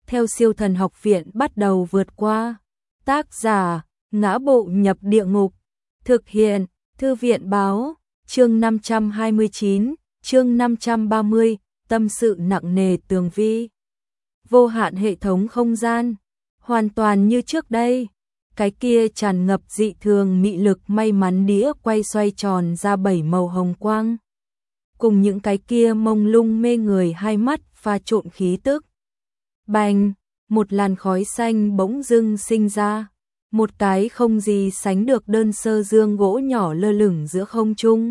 theo Siêu Thần Học Viện bắt đầu vượt qua. Tác giả: Ngã Bộ Nhập Địa Ngục. Thực hiện: Thư viện báo. Chương 529, chương 530, tâm sự nặng nề Tường Vi. Vô hạn hệ thống không gian, hoàn toàn như trước đây. Cái kia tràn ngập dị thường mị lực may mắn đĩa quay xoay tròn ra 7 màu hồng quang. Cùng những cái kia mông lung mê người hai mắt pha trộn khí tức. Bành, một làn khói xanh bỗng dưng sinh ra. Một cái không gì sánh được đơn sơ dương gỗ nhỏ lơ lửng giữa không trung.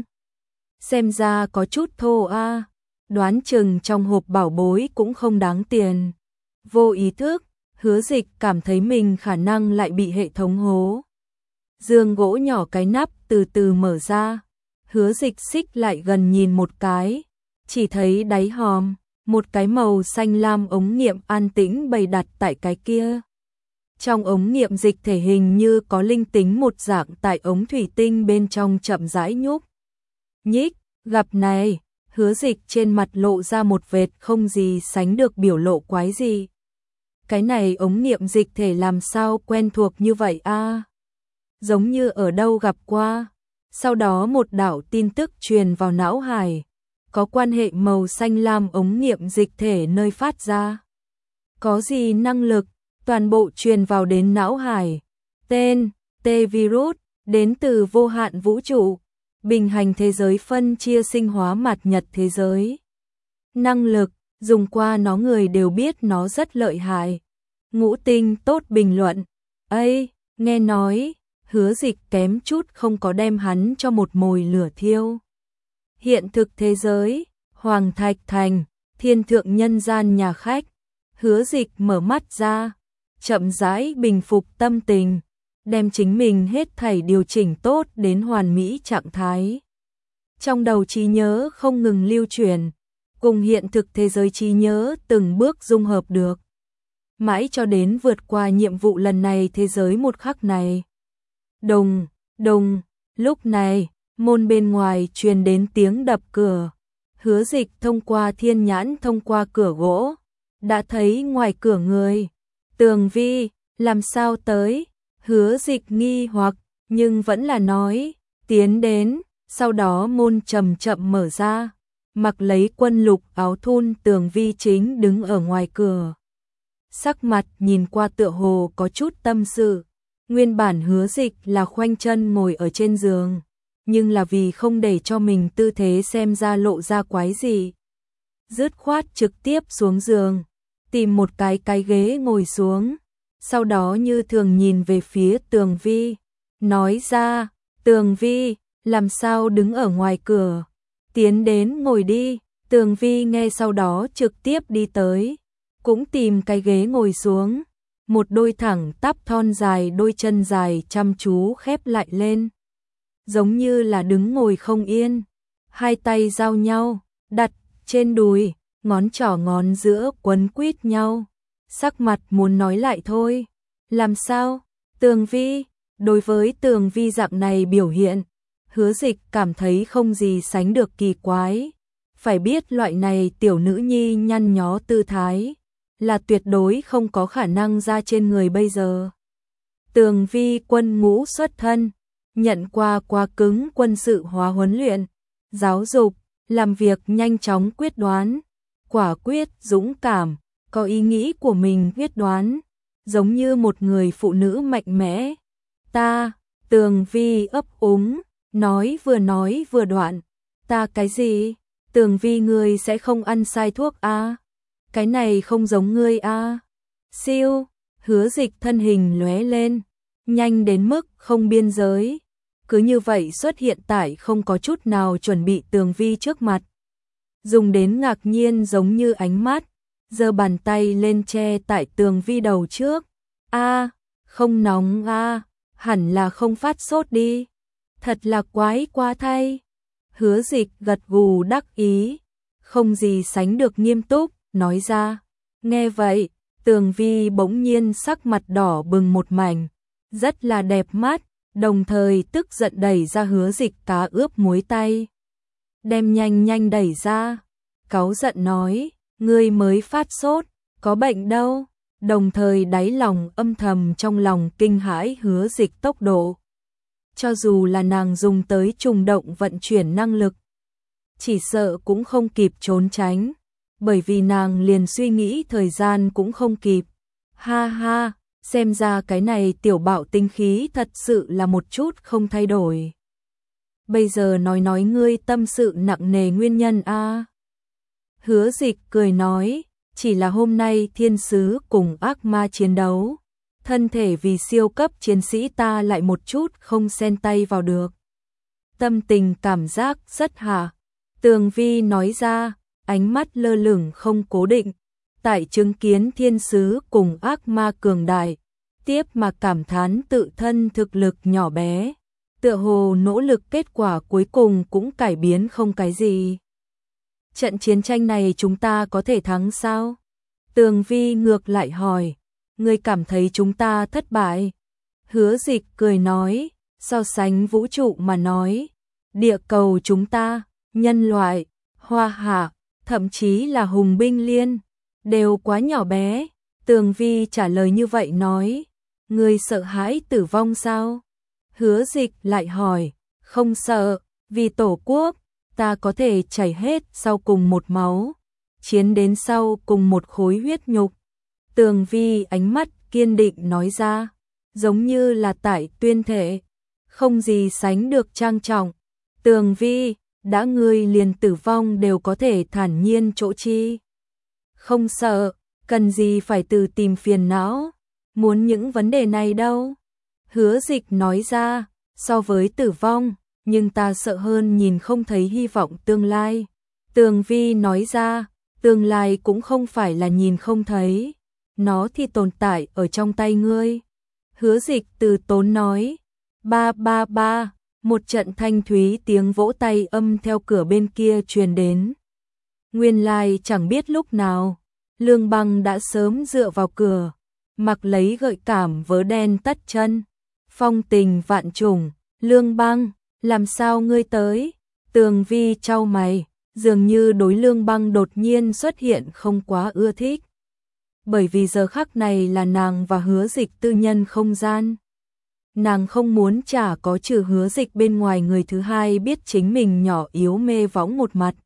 Xem ra có chút thô a, đoán chừng trong hộp bảo bối cũng không đáng tiền. Vô ý thức, Hứa Dịch cảm thấy mình khả năng lại bị hệ thống hố. Dương gỗ nhỏ cái nắp từ từ mở ra. Hứa Dịch xích lại gần nhìn một cái, chỉ thấy đáy hòm, một cái màu xanh lam ống nghiệm an tĩnh bày đặt tại cái kia. Trong ống nghiệm dịch thể hình như có linh tính một dạng tại ống thủy tinh bên trong chậm rãi nhúc nhích. Gặp này, Hứa Dịch trên mặt lộ ra một vệt không gì sánh được biểu lộ quái gì. Cái này ống nghiệm dịch thể làm sao quen thuộc như vậy a? Giống như ở đâu gặp qua. Sau đó một đạo tin tức truyền vào não hải, có quan hệ màu xanh lam ống nghiệm dịch thể nơi phát ra. Có gì năng lực, toàn bộ truyền vào đến não hải. Tên: T-Virus, đến từ vô hạn vũ trụ, bình hành thế giới phân chia sinh hóa mạt nhật thế giới. Năng lực, dùng qua nó người đều biết nó rất lợi hại. Ngũ tinh tốt bình luận. Ây, nghe nói, Hứa Dịch kém chút không có đem hắn cho một mồi lửa thiêu. Hiện thực thế giới, Hoàng Thạch Thành, thiên thượng nhân gian nhà khách. Hứa Dịch mở mắt ra, chậm rãi bình phục tâm tình, đem chính mình hết thảy điều chỉnh tốt đến hoàn mỹ trạng thái. Trong đầu trí nhớ không ngừng lưu truyền, cùng hiện thực thế giới trí nhớ từng bước dung hợp được. Mãi cho đến vượt qua nhiệm vụ lần này thế giới một khắc này. Đùng, đùng, lúc này, môn bên ngoài truyền đến tiếng đập cửa. Hứa Dịch thông qua thiên nhãn thông qua cửa gỗ, đã thấy ngoài cửa người. Tường Vi, làm sao tới? Hứa Dịch nghi hoặc, nhưng vẫn là nói, tiến đến. Sau đó môn chậm chậm mở ra, mặc lấy quân lục áo thun Tường Vi chính đứng ở ngoài cửa. Sắc mặt nhìn qua tựa hồ có chút tâm sự. Nguyên bản Hứa Dịch là khoanh chân ngồi ở trên giường, nhưng là vì không để cho mình tư thế xem ra lộ ra quái gì, dứt khoát trực tiếp xuống giường, tìm một cái ghế ngồi xuống, sau đó như thường nhìn về phía Tường Vi, nói ra, Tường Vi, làm sao đứng ở ngoài cửa, tiến đến ngồi đi. Tường Vi nghe sau đó trực tiếp đi tới, cũng tìm cái ghế ngồi xuống, một đôi thẳng tắp thon dài đôi chân dài chăm chú khép lại lên, giống như là đứng ngồi không yên, hai tay giao nhau, đặt trên đùi, ngón trỏ ngón giữa quấn quýt nhau, sắc mặt muốn nói lại thôi. Làm sao? Tường Vi, đối với Tường Vi dạng này biểu hiện, Hứa Dịch cảm thấy không gì sánh được kỳ quái. Phải biết loại này tiểu nữ nhi nhăn nhó tư thái là tuyệt đối không có khả năng ra trên người bây giờ. Tường Vi quân ngũ xuất thân, nhận qua quá cứng quân sự hóa huấn luyện, giáo dục, làm việc nhanh chóng quyết đoán, quả quyết, dũng cảm, có ý nghĩ của mình quyết đoán, giống như một người phụ nữ mạnh mẽ. Ta, Tường Vi ấp úng, nói vừa đoạn. Ta cái gì? Tường Vi ngươi sẽ không ăn sai thuốc a? Cái này không giống ngươi a. Siêu, Hứa Dịch thân hình lóe lên, nhanh đến mức không biên giới. Cứ như vậy xuất hiện tại không có chút nào chuẩn bị Tường Vi trước mặt. Dùng đến ngạc nhiên giống như ánh mắt, giơ bàn tay lên che tại Tường Vi đầu trước. A, không nóng a, hẳn là không phát sốt đi. Thật là quái quá thay. Hứa Dịch gật gù đắc ý, không gì sánh được nghiêm túc, nói ra. Nghe vậy, Tường Vi bỗng nhiên sắc mặt đỏ bừng một mảnh, rất là đẹp mắt, đồng thời tức giận đẩy ra Hứa Dịch cá ướp muối tay. Đem nhanh đẩy ra, cáu giận nói, ngươi mới phát sốt, có bệnh đâu, đồng thời đáy lòng âm thầm trong lòng kinh hãi Hứa Dịch tốc độ. Cho dù là nàng dùng tới trùng động vận chuyển năng lực, chỉ sợ cũng không kịp trốn tránh, bởi vì nàng liền suy nghĩ thời gian cũng không kịp. Ha ha, xem ra cái này tiểu bạo tinh khí thật sự là một chút không thay đổi. Bây giờ nói ngươi tâm sự nặng nề nguyên nhân a. Hứa Dịch cười nói, chỉ là hôm nay thiên sứ cùng ác ma chiến đấu, thân thể vì siêu cấp chiến sĩ ta lại một chút không xen tay vào được. Tâm tình cảm giác rất hạ. Tường Vi nói ra, ánh mắt lơ lửng không cố định, tại chứng kiến thiên sứ cùng ác ma cường đại, tiếp mà cảm thán tự thân thực lực nhỏ bé, tựa hồ nỗ lực kết quả cuối cùng cũng cải biến không cái gì. Trận chiến tranh này chúng ta có thể thắng sao? Tường Vi ngược lại hỏi, ngươi cảm thấy chúng ta thất bại? Hứa Dịch cười nói, so sánh vũ trụ mà nói, địa cầu chúng ta, nhân loại, hoa hạ, thậm chí là hùng binh liên, đều quá nhỏ bé. Tường Vi trả lời như vậy nói, ngươi sợ hãi tử vong sao? Hứa Dịch lại hỏi, không sợ, vì tổ quốc, ta có thể chảy hết sau cùng một máu, chiến đến sau cùng một khối huyết nhục. Tường Vi ánh mắt kiên định nói ra, giống như là tại tuyên thệ, không gì sánh được trang trọng. Tường Vi, đã ngươi liền tử vong đều có thể thản nhiên chỗ chi. Không sợ, cần gì phải tự tìm phiền não, muốn những vấn đề này đâu. Hứa Dịch nói ra, so với tử vong, nhưng ta sợ hơn nhìn không thấy hy vọng tương lai. Tường Vi nói ra, tương lai cũng không phải là nhìn không thấy, nó thì tồn tại ở trong tay ngươi. Hứa Dịch từ tốn nói, ba ba ba, một trận thanh thúy tiếng vỗ tay âm theo cửa bên kia truyền đến. Nguyên lai chẳng biết lúc nào, Lương Băng đã sớm dựa vào cửa, mặc lấy gợi cảm vớ đen tất chân. Phong tình vạn trùng, Lương Băng, làm sao ngươi tới? Tường Vi chau mày, dường như đối Lương Băng đột nhiên xuất hiện không quá ưa thích. Bởi vì giờ khắc này là nàng và Hứa Dịch tư nhân không gian. Nàng không muốn chả có trừ Hứa Dịch bên ngoài người thứ hai biết chính mình nhỏ yếu mê võng một mặt.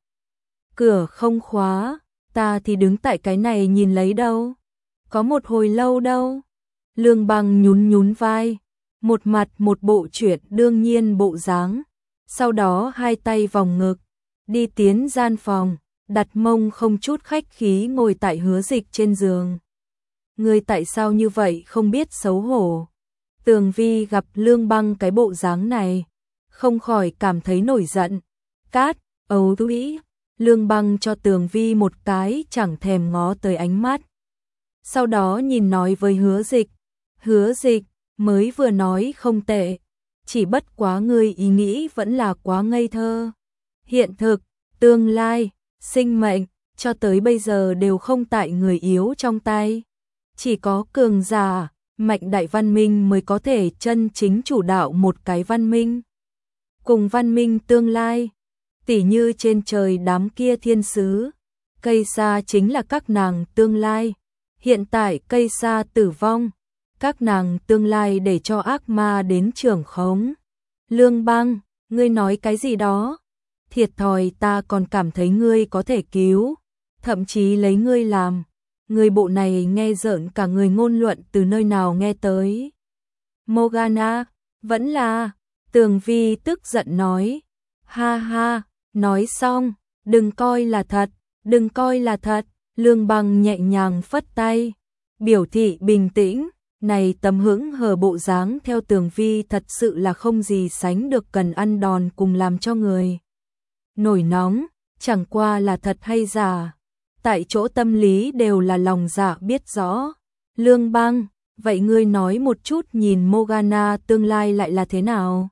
Cửa không khóa, ta thì đứng tại cái này nhìn lấy đâu. Có một hồi lâu đâu. Lương Băng nhún nhún vai, một mặt một bộ chuyện đương nhiên bộ dáng. Sau đó hai tay vòng ngực, đi tiến gian phòng, đặt mông không chút khách khí ngồi tại Hứa Dịch trên giường. Ngươi tại sao như vậy không biết xấu hổ? Tường Vi gặp Lương Băng cái bộ dáng này, không khỏi cảm thấy nổi giận. Cát, ấu thúy, Lương Băng cho Tường Vi một cái chẳng thèm ngó tới ánh mắt. Sau đó nhìn nói với Hứa Dịch, Hứa Dịch, mới vừa nói không tệ, chỉ bất quá ngươi ý nghĩ vẫn là quá ngây thơ. Hiện thực, tương lai, sinh mệnh, cho tới bây giờ đều không tại người yếu trong tay. Chỉ có cường giả, mạnh đại văn minh mới có thể chân chính chủ đạo một cái văn minh. Cùng văn minh tương lai, tỉ như trên trời đám kia thiên sứ, cây sa chính là các nàng tương lai. Hiện tại cây sa tử vong, các nàng tương lai để cho ác ma đến trưởng khống. Lương Băng, ngươi nói cái gì đó? Thiệt thòi, ta còn cảm thấy ngươi có thể cứu, thậm chí lấy ngươi làm. Ngươi bộ này nghe rợn cả người, ngôn luận từ nơi nào nghe tới? Morgana, vẫn là. Tường Vi tức giận nói, ha ha, nói xong, đừng coi là thật, đừng coi là thật. Lương Băng nhẹ nhàng phất tay, biểu thị bình tĩnh. Này tấm hững hờ bộ dáng theo Tường Vi thật sự là không gì sánh được, cần ăn đòn cùng làm cho người nổi nóng, chẳng qua là thật hay giả. Tại chỗ tâm lý đều là lòng dạ biết rõ. Lương Băng, vậy ngươi nói một chút, nhìn Morgana tương lai lại là thế nào?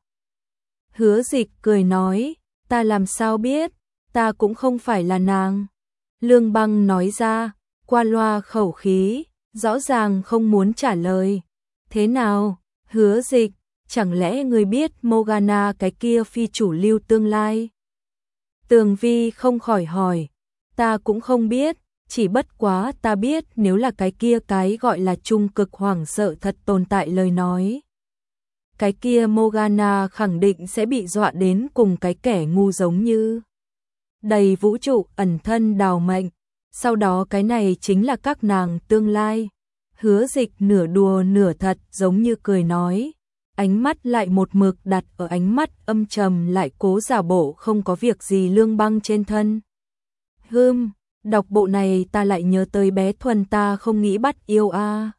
Hứa Dịch cười nói, ta làm sao biết, ta cũng không phải là nàng. Lương Băng nói ra, qua loa khẩu khí, rõ ràng không muốn trả lời. Thế nào, Hứa Dịch, chẳng lẽ ngươi biết Morgana cái kia phi chủ lưu tương lai? Tường Vi không khỏi hỏi, ta cũng không biết, chỉ bất quá ta biết nếu là cái kia cái gọi là trung cực hoảng sợ thật tồn tại lời nói. Cái kia Morgana khẳng định sẽ bị dọa đến cùng cái kẻ ngu giống như đầy vũ trụ ẩn thân đào mệnh, sau đó cái này chính là các nàng tương lai. Hứa Dịch nửa đùa nửa thật giống như cười nói, ánh mắt lại một mực đặt ở ánh mắt âm trầm lại cố giả bộ không có việc gì Lương Băng trên thân. Đọc bộ này ta lại nhớ tới bé Thuần ta không nghĩ bắt yêu a.